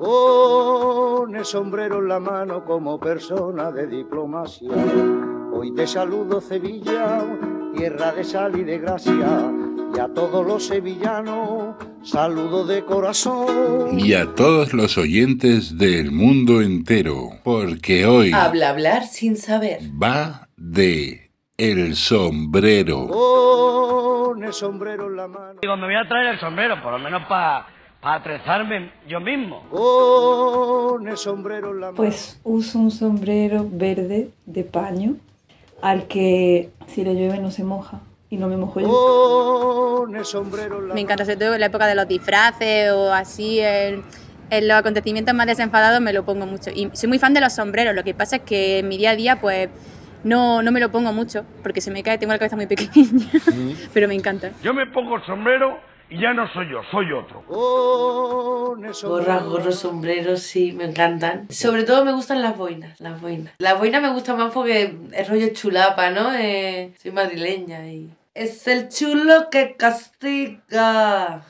Con el sombrero en la mano como persona de diplomacia. Hoy te saludo Sevilla, tierra de sal y de gracia, y a todos los sevillanos saludo de corazón. Y a todos los oyentes del mundo entero, porque hoy Hablar sin saber va de El Sombrero. Con el sombrero en la mano. Digo, me voy a traer el sombrero, por lo menos para atrezarme yo mismo. Con el sombrero en la mano. Pues uso un sombrero verde de paño, al que si le llueve no se moja y no me mojo yo. Con el sombrero en la Me encanta, sobre todo en la época de los disfraces o así, en los acontecimientos más desenfadados me lo pongo mucho. Y soy muy fan de los sombreros, lo que pasa es que en mi día a día pues no me lo pongo mucho, porque se me cae, tengo la cabeza muy pequeña, pero me encanta. Yo me pongo el sombrero y ya no soy yo, soy otro. Con el sombrero. Gorras, gorros, sombreros, sí, me encantan. Sobre todo me gustan las boinas, las boinas. Las boinas me gustan más porque es rollo chulapa, ¿no? Soy madrileña y... Es el chulo que castiga.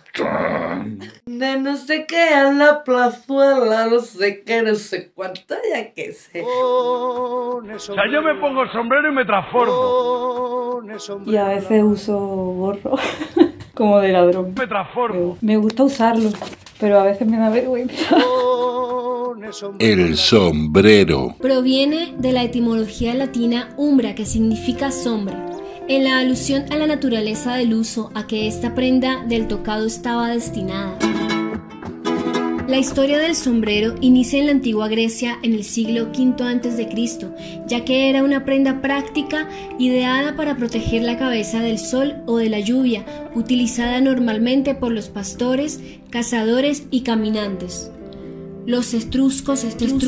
De no sé qué a la plazuela, no sé qué, no sé cuánto, ya que sé. Con el O sea, yo me pongo el sombrero y me transformo. Con el sombrero. Y a veces uso gorro como de ladrón. Me transformo. Me gusta usarlo, pero a veces me da vergüenza. Con el sombrero. El Sombrero. Proviene de la etimología latina umbra, que significa sombra, en la alusión a la naturaleza del uso a que esta prenda del tocado estaba destinada. La historia del sombrero inicia en la antigua Grecia en el siglo V a.C., ya que era una prenda práctica ideada para proteger la cabeza del sol o de la lluvia, utilizada normalmente por los pastores, cazadores y caminantes. Los etruscos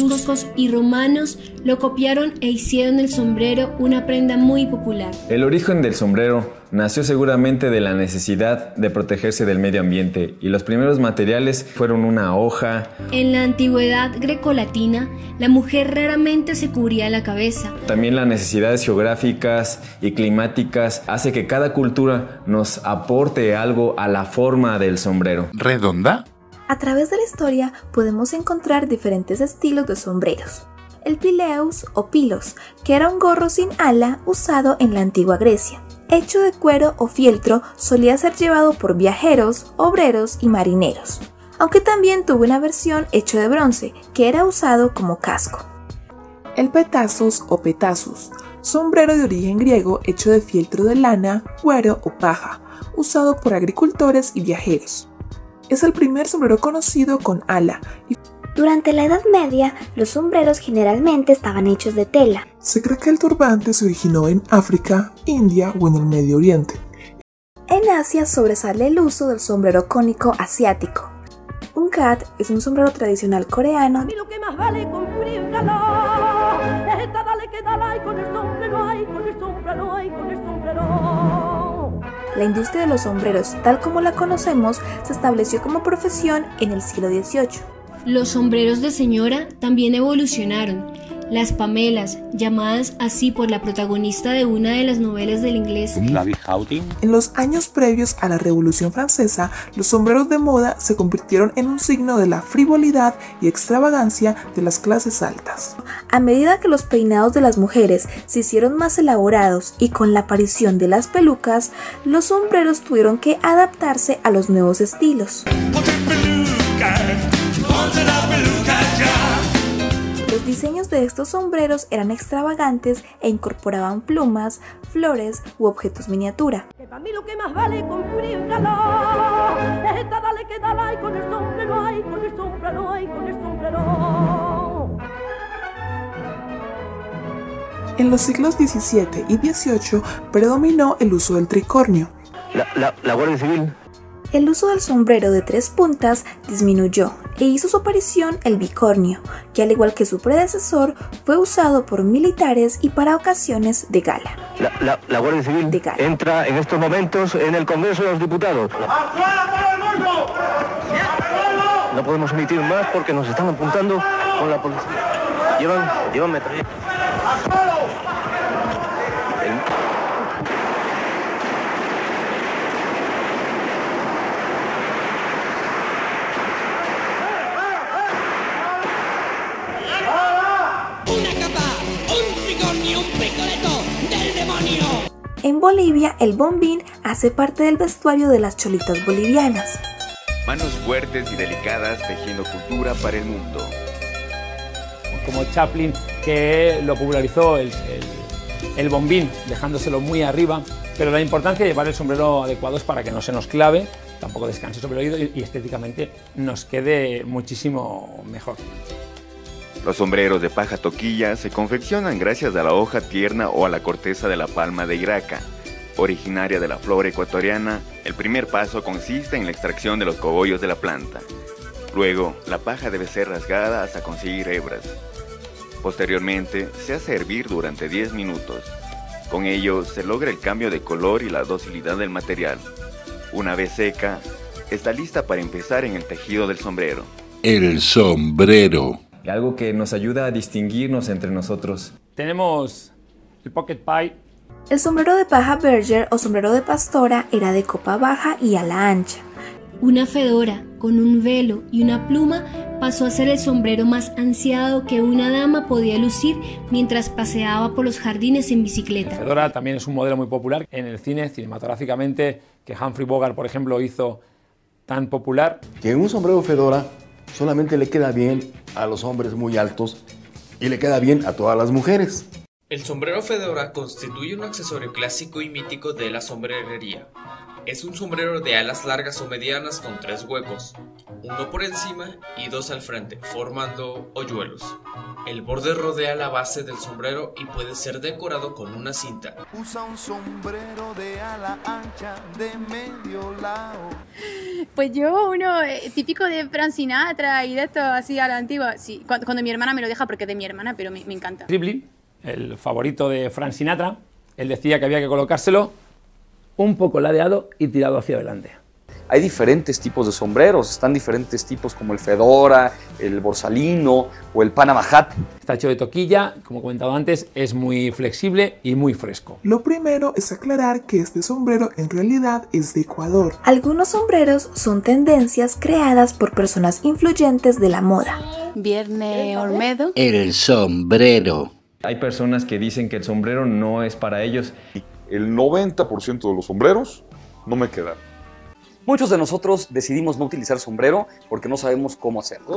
y romanos lo copiaron e hicieron del sombrero una prenda muy popular. El origen del sombrero nació seguramente de la necesidad de protegerse del medio ambiente y los primeros materiales fueron una hoja. En la antigüedad grecolatina, la mujer raramente se cubría la cabeza. También las necesidades geográficas y climáticas hace que cada cultura nos aporte algo a la forma del sombrero. ¿Redonda? A través de la historia podemos encontrar diferentes estilos de sombreros. El pileus o pilos, que era un gorro sin ala usado en la antigua Grecia. Hecho de cuero o fieltro, solía ser llevado por viajeros, obreros y marineros, aunque también tuvo una versión hecho de bronce, que era usado como casco. El petasos o petasus, sombrero de origen griego hecho de fieltro de lana, cuero o paja, usado por agricultores y viajeros. Es el primer sombrero conocido con ala. Durante la Edad Media, los sombreros generalmente estaban hechos de tela. Se cree que el turbante se originó en África, India o en el Medio Oriente. En Asia sobresale el uso del sombrero cónico asiático. Un gat es un sombrero tradicional coreano. Lo que más vale con frío y calor, esta dale que dale, con el sombrero hay, con el sombrero hay, con el sombrero. La industria de los sombreros, tal como la conocemos, se estableció como profesión en el siglo XVIII. Los sombreros de señora también evolucionaron. Las pamelas, llamadas así por la protagonista de una de las novelas del inglés En los años previos a la Revolución Francesa, los sombreros de moda se convirtieron en un signo de la frivolidad y extravagancia de las clases altas. A medida que los peinados de las mujeres se hicieron más elaborados y con la aparición de las pelucas, los sombreros tuvieron que adaptarse a los nuevos estilos. Los diseños de estos sombreros eran extravagantes e incorporaban plumas, flores u objetos miniatura. Para mí lo que más vale con frío y calor, esta dale que dale, con el sombrero hay, con el sombrero hay, con el sombrero. En los siglos XVII y XVIII predominó el uso del tricornio. La Guardia Civil. El uso del sombrero de 3 puntas disminuyó e hizo su aparición el bicornio, que al igual que su predecesor fue usado por militares y para ocasiones de gala. La Guardia Civil De gala. entra en estos momentos en el Congreso de los Diputados. No podemos emitir más porque nos están apuntando con la policía. Llevan metralla. En Bolivia, el bombín hace parte del vestuario de las cholitas bolivianas. Manos fuertes y delicadas tejiendo cultura para el mundo. Como Chaplin, que lo popularizó el bombín, dejándoselo muy arriba, pero la importancia de llevar el sombrero adecuado es para que no se nos clave, tampoco descanse sobre el oído y estéticamente nos quede muchísimo mejor. Los sombreros de paja toquilla se confeccionan gracias a la hoja tierna o a la corteza de la palma de iraca. Originaria de la flora ecuatoriana, el primer paso consiste en la extracción de los cogollos de la planta. Luego, la paja debe ser rasgada hasta conseguir hebras. Posteriormente, se hace hervir durante 10 minutos. Con ello, se logra el cambio de color y la docilidad del material. Una vez seca, está lista para empezar en el tejido del sombrero. El sombrero. Algo que nos ayuda a distinguirnos entre nosotros. Tenemos el pocket pie. El sombrero de paja Berger o sombrero de pastora era de copa baja y ala ancha. Una fedora con un velo y una pluma pasó a ser el sombrero más ansiado que una dama podía lucir mientras paseaba por los jardines en bicicleta. La fedora también es un modelo muy popular en el cine, cinematográficamente, que Humphrey Bogart, por ejemplo, hizo tan popular. Que un sombrero fedora solamente le queda bien a los hombres muy altos y le queda bien a todas las mujeres. El sombrero fedora constituye un accesorio clásico y mítico de la sombrerería. Es un sombrero de alas largas o medianas con 3 huecos, uno por encima y 2 al frente, formando hoyuelos. El borde rodea la base del sombrero y puede ser decorado con una cinta. Usa un sombrero de ala ancha de medio lado. Pues yo uno típico de Frank Sinatra y de esto así a la antigua. Sí, cuando mi hermana me lo deja porque es de mi hermana, pero me encanta. Sibley, el favorito de Frank Sinatra, él decía que había que colocárselo un poco ladeado y tirado hacia adelante. Hay diferentes tipos de sombreros, están diferentes tipos como el fedora, el borsalino o el Panama Hat. Está hecho de toquilla, como he comentado antes, es muy flexible y muy fresco. Lo primero es aclarar que este sombrero en realidad es de Ecuador. Algunos sombreros son tendencias creadas por personas influyentes de la moda. Viernes Olmedo. El sombrero. Hay personas que dicen que el sombrero no es para ellos. El 90% de los sombreros no me quedan. Muchos de nosotros decidimos no utilizar sombrero porque no sabemos cómo hacerlo.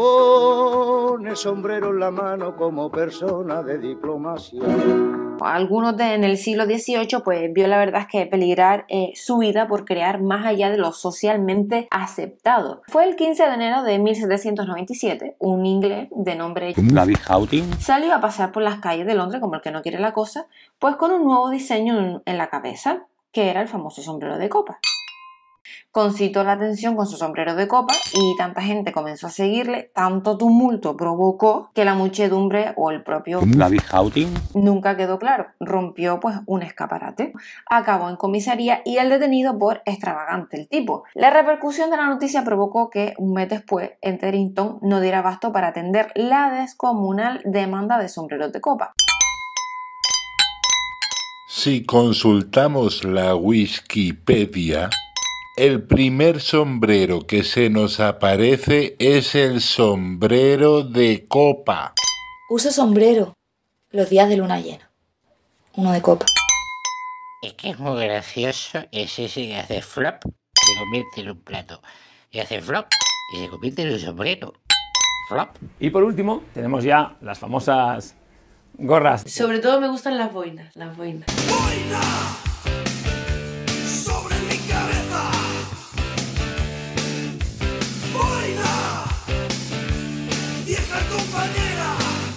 Con el sombrero en la mano como persona de diplomacia. Algunos en el siglo XVIII pues vio la verdad es que peligrar su vida por crear más allá de lo socialmente aceptado. Fue el 15 de enero de 1797, un inglés de nombre David Hawting salió a pasear por las calles de Londres como el que no quiere la cosa, pues con un nuevo diseño en la cabeza, que era el famoso sombrero de copa. Concitó la atención con su sombrero de copa y tanta gente comenzó a seguirle, tanto tumulto provocó que la muchedumbre o el propio David Hawting nunca quedó claro, rompió pues un escaparate, acabó en comisaría y el detenido por extravagante el tipo. La repercusión de la noticia provocó que un mes después Enterington no diera abasto para atender la descomunal demanda de sombreros de copa. Si consultamos la Wikipedia, el primer sombrero que se nos aparece es el sombrero de copa. Uso sombrero los días de luna llena. Uno de copa. Es que es muy gracioso ese que hace flop, se convierte en un plato. Y hace flop y se convierte en un sombrero. Flop. Y por último, tenemos ya las famosas gorras. Sobre todo me gustan las boinas, las boinas. ¡Boina! Sobre mi cabeza. ¡Boina! Vieja compañera.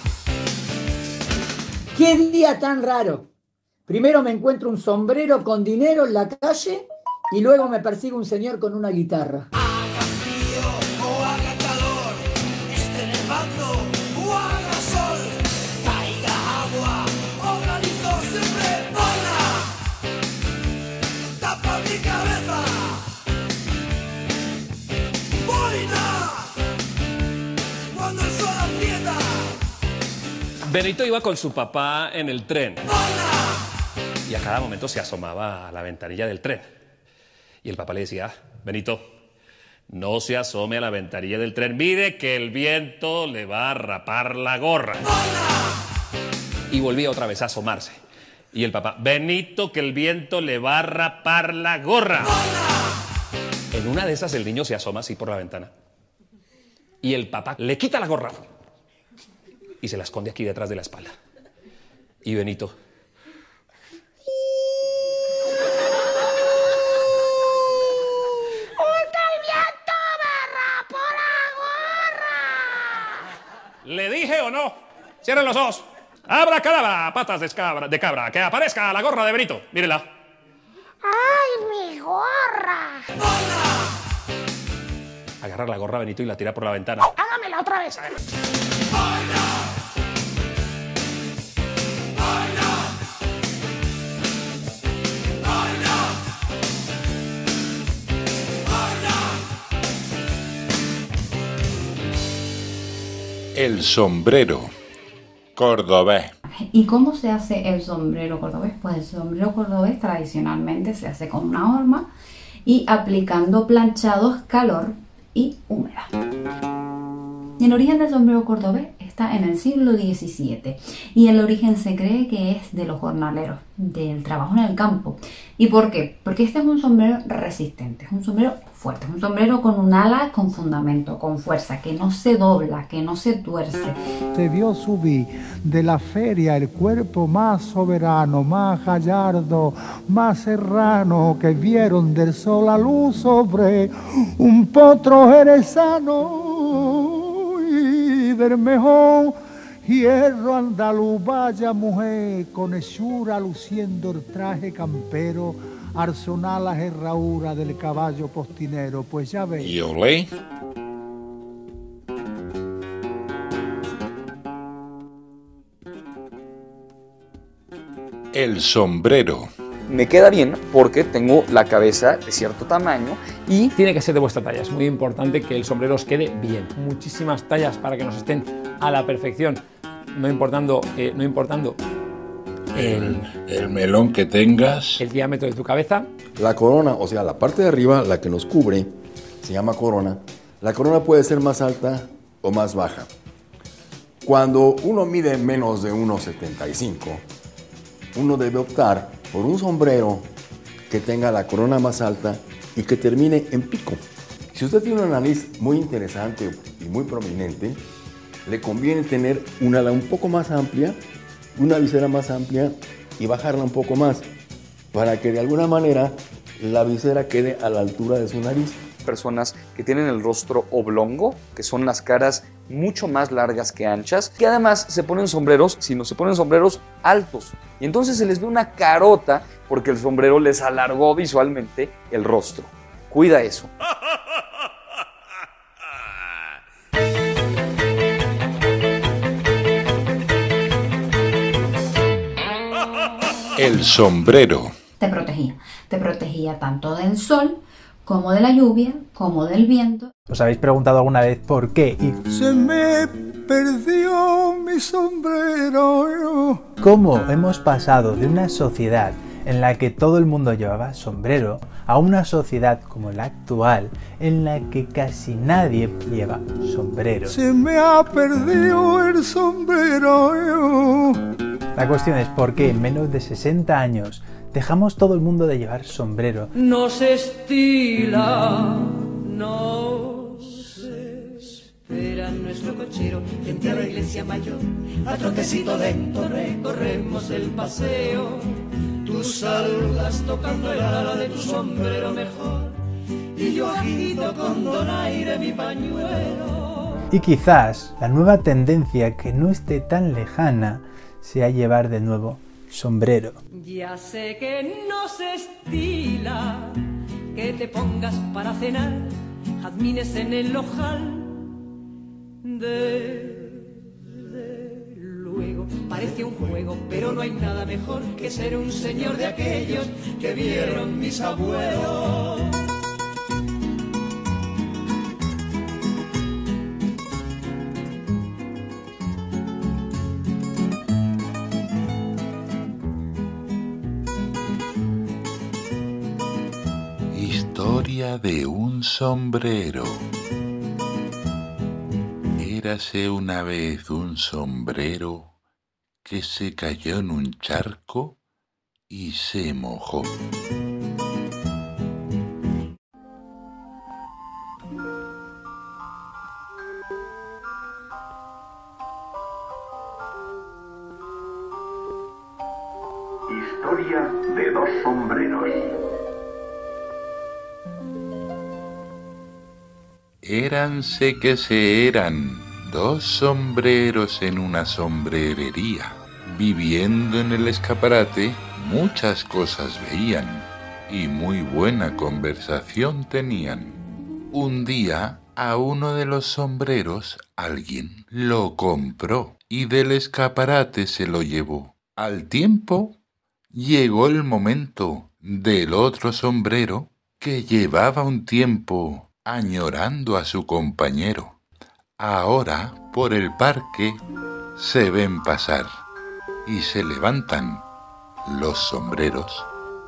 ¡Qué día tan raro! Primero me encuentro un sombrero con dinero en la calle y luego me persigue un señor con una guitarra. Haga frío o haga calor, esté nevando o haga sol, caiga agua o granizo, siempre boina. Tapa mi cabeza. Boina. Cuando el sol aprieta. Benito iba con su papá en el tren. Y a cada momento se asomaba a la ventanilla del tren. Y el papá le decía: Benito, no se asome a la ventanilla del tren. Mire que el viento le va a rapar la gorra. Y volvía otra vez a asomarse. Y el papá, Benito, que el viento le va a rapar la gorra. En una de esas el niño se asoma así por la ventana. Y el papá le quita la gorra y se la esconde aquí detrás de la espalda. Y Benito... ¿Le dije o no? Cierren los ojos. Abra cadabra, patas de cabra. Que aparezca la gorra de Benito. Mírela. ¡Ay, mi gorra! Agarra la gorra Benito y la tira por la ventana. Hágamela otra vez. A ver. El sombrero cordobés. ¿Y cómo se hace el sombrero cordobés? Pues el sombrero cordobés tradicionalmente se hace con una horma y aplicando planchados, calor y humedad. Y el origen del sombrero cordobés está en el siglo XVII y el origen se cree que es de los jornaleros, del trabajo en el campo. ¿Y por qué? Porque este es un sombrero resistente, es un sombrero fuerte, es un sombrero con un ala con fundamento, con fuerza, que no se dobla, que no se tuerce. Se vio subir de la feria el cuerpo más soberano, más gallardo, más serrano, que vieron del sol a luz sobre un potro jerezano. Del mejor hierro andaluz, vaya mujer con hechura luciendo el traje campero, arsenal la herradura del caballo postinero, pues ya veis. ¿Y olé? El sombrero. Me queda bien porque tengo la cabeza de cierto tamaño y... Tiene que ser de vuestra talla, es muy importante que el sombrero os quede bien. Muchísimas tallas para que nos estén a la perfección, no importando el melón que tengas, el diámetro de tu cabeza. La corona, o sea, la parte de arriba, la que nos cubre, se llama corona. La corona puede ser más alta o más baja. Cuando uno mide menos de 1,75, uno debe optar por un sombrero que tenga la corona más alta y que termine en pico. Si usted tiene una nariz muy interesante y muy prominente, le conviene tener una ala un poco más amplia, una visera más amplia y bajarla un poco más, para que de alguna manera la visera quede a la altura de su nariz. Personas que tienen el rostro oblongo, que son las caras mucho más largas que anchas, que además se ponen sombreros, sino se ponen sombreros altos. Y entonces se les ve una carota porque el sombrero les alargó visualmente el rostro. Cuida eso. El sombrero. Te protegía tanto del sol como de la lluvia, como del viento. ¿Os habéis preguntado alguna vez por qué? Se me perdió mi sombrero. ¿Cómo hemos pasado de una sociedad en la que todo el mundo llevaba sombrero a una sociedad como la actual en la que casi nadie lleva sombrero? Se me ha perdido el sombrero. La cuestión es por qué en menos de 60 años dejamos todo el mundo de llevar sombrero. Nos estila, nos espera nuestro cochero frente a la iglesia mayor. A trotecito lento recorremos el paseo. Tú saludas tocando el ala de tu sombrero mejor y yo agito con donaire mi pañuelo. Y quizás la nueva tendencia que no esté tan lejana sea llevar de nuevo sombrero. Ya sé que no se estila que te pongas para cenar jazmines en el ojal. Desde luego parece un juego, pero no hay nada mejor que ser un señor de aquellos que vieron mis abuelos. Historia de un sombrero. Érase una vez un sombrero que se cayó en un charco y se mojó. Historia de dos sombreros. Éranse que se eran dos sombreros en una sombrerería. Viviendo en el escaparate, muchas cosas veían y muy buena conversación tenían. Un día, a uno de los sombreros alguien lo compró y del escaparate se lo llevó. Al tiempo, llegó el momento del otro sombrero que llevaba un tiempo añorando a su compañero. Ahora, por el parque, se ven pasar y se levantan los sombreros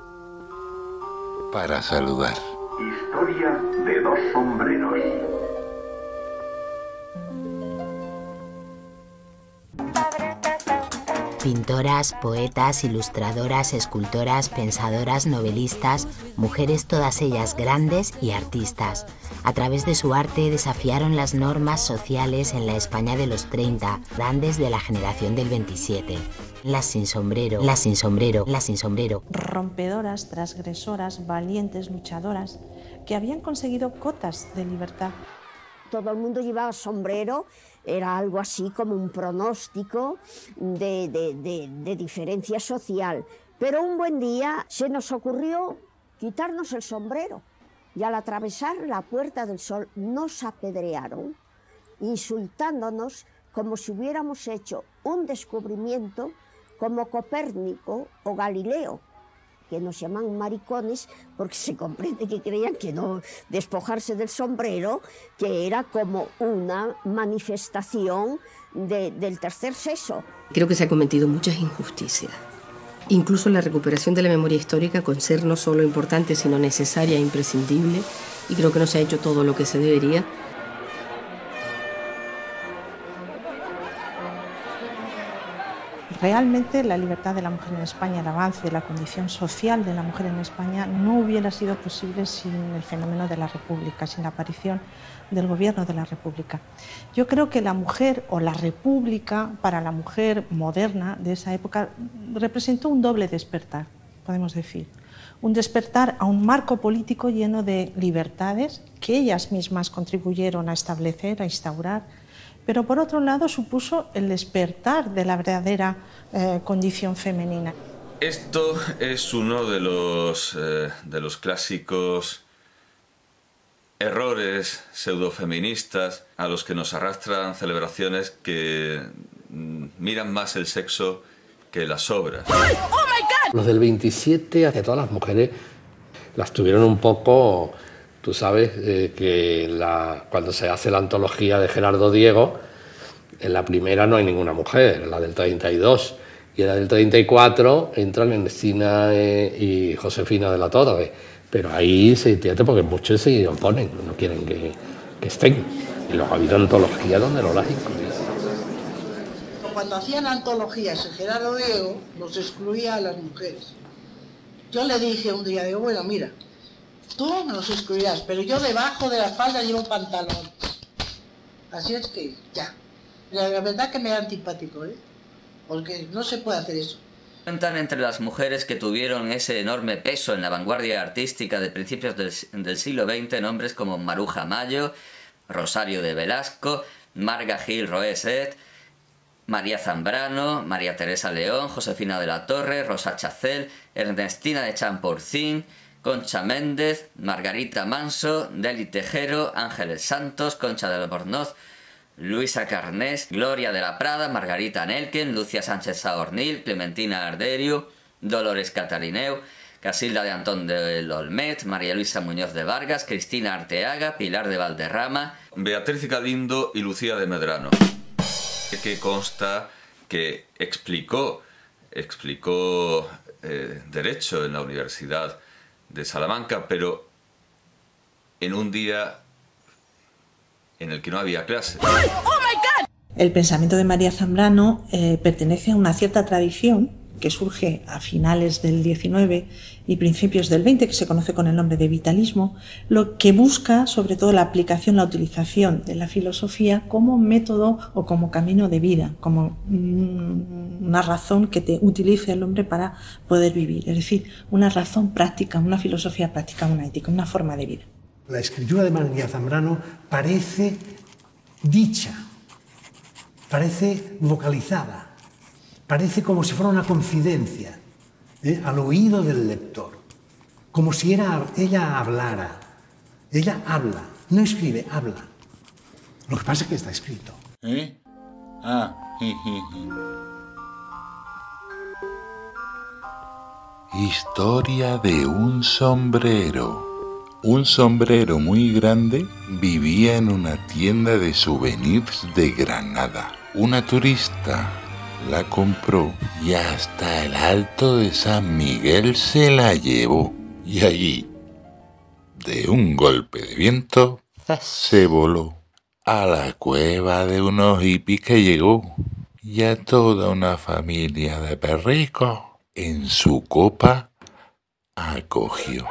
para saludar. Historia de dos sombreros. Pintoras, poetas, ilustradoras, escultoras, pensadoras, novelistas, mujeres todas ellas grandes y artistas. A través de su arte desafiaron las normas sociales en la España de los 30, grandes de la generación del 27. Las sin sombrero, las sin sombrero, las sin sombrero. Rompedoras, transgresoras, valientes, luchadoras, que habían conseguido cotas de libertad. Todo el mundo llevaba sombrero, era algo así como un pronóstico de diferencia social. Pero un buen día se nos ocurrió quitarnos el sombrero y al atravesar la Puerta del Sol nos apedrearon, insultándonos como si hubiéramos hecho un descubrimiento como Copérnico o Galileo, que nos llaman maricones porque se comprende que creían que no despojarse del sombrero, que era como una manifestación del tercer sexo. Creo que se ha cometido muchas injusticias. Incluso la recuperación de la memoria histórica, con ser no solo importante, sino necesaria e imprescindible, y creo que no se ha hecho todo lo que se debería. Realmente la libertad de la mujer en España, el avance de la condición social de la mujer en España no hubiera sido posible sin el fenómeno de la República, sin la aparición del gobierno de la República. Yo creo que la mujer o la República para la mujer moderna de esa época representó un doble despertar, podemos decir. Un despertar a un marco político lleno de libertades que ellas mismas contribuyeron a establecer, a instaurar, pero por otro lado supuso el despertar de la verdadera condición femenina. Esto es uno de los clásicos errores pseudofeministas a los que nos arrastran celebraciones que miran más el sexo que las obras. Los del 27, hacia todas las mujeres, las tuvieron un poco... Tú sabes que cuando se hace la antología de Gerardo Diego, en la primera no hay ninguna mujer, en la del 32, y en la del 34 entran Ernestina y Josefina de la Torre, pero ahí se entiende porque muchos se oponen, no quieren que estén. Y luego ha habido antología donde lo lógico. Cuando hacían antologías en Gerardo Diego, los excluía a las mujeres. Yo le dije un día, digo, bueno, mira, tú me los excluirás, pero yo debajo de la falda llevo un pantalón. Así es que, ya. La verdad que me da antipático, ¿eh? Porque no se puede hacer eso. Cuentan entre las mujeres que tuvieron ese enorme peso en la vanguardia artística de principios del siglo XX nombres como Maruja Mayo, Rosario de Velasco, Marga Gil Roeset, María Zambrano, María Teresa León, Josefina de la Torre, Rosa Chacel, Ernestina de Champurcín, Concha Méndez, Margarita Manso, Deli Tejero, Ángeles Santos, Concha del Albornoz, Luisa Carnés, Gloria de la Prada, Margarita Nelken, Lucia Sánchez Saornil, Clementina Arderio, Dolores Catarineu, Casilda de Antón de Olmet, María Luisa Muñoz de Vargas, Cristina Arteaga, Pilar de Valderrama, Beatriz Galindo y Lucía de Medrano, que consta que explicó Derecho en la Universidad de Salamanca, pero en un día en el que no había clase. El pensamiento de María Zambrano pertenece a una cierta tradición que surge a finales del XIX y principios del XX, que se conoce con el nombre de vitalismo, lo que busca sobre todo la aplicación, la utilización de la filosofía como método o como camino de vida, como una razón que te utilice el hombre para poder vivir, es decir, una razón práctica, una filosofía práctica, una ética, una forma de vida. La escritura de María Zambrano parece dicha, parece vocalizada, parece como si fuera una confidencia al oído del lector, como si ella hablara. Ella habla, no escribe, habla. Lo que pasa es que está escrito. Historia de un sombrero. Un sombrero muy grande vivía en una tienda de souvenirs de Granada. Una turista la compró y hasta el Alto de San Miguel se la llevó. Y allí, de un golpe de viento, se voló a la cueva de unos hippies que llegó. Y a toda una familia de perricos en su copa acogió.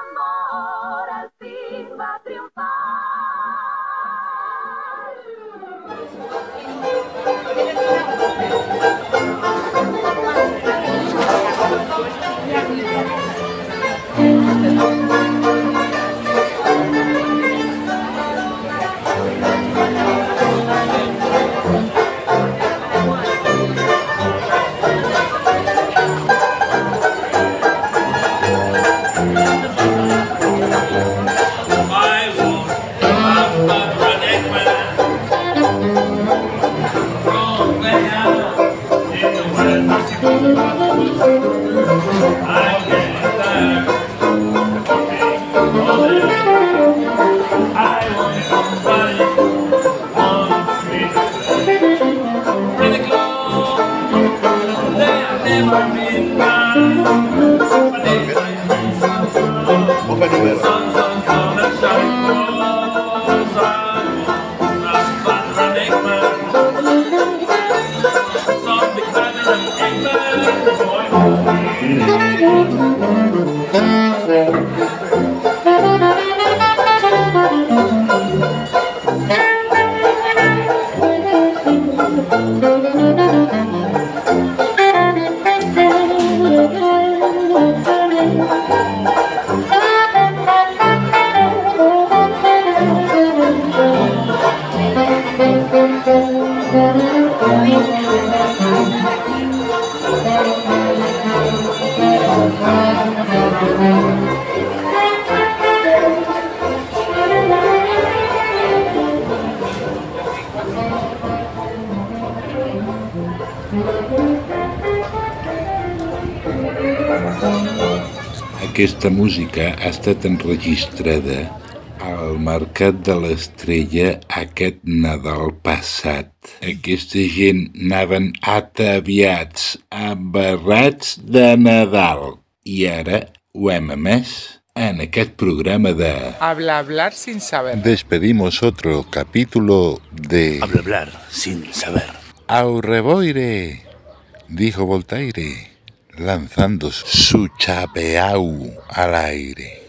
Aquesta música ha estat enregistrada al Mercat de l'Estrella aquest Nadal passat. Aquesta gent anaven ataviats, embarrats de Nadal. I ara ho hem emès en aquest programa de Hablar sin saber. Despedimos otro capítulo de Hablar sin saber. Au revoir, dijo Voltaire, lanzando su chapeau al aire.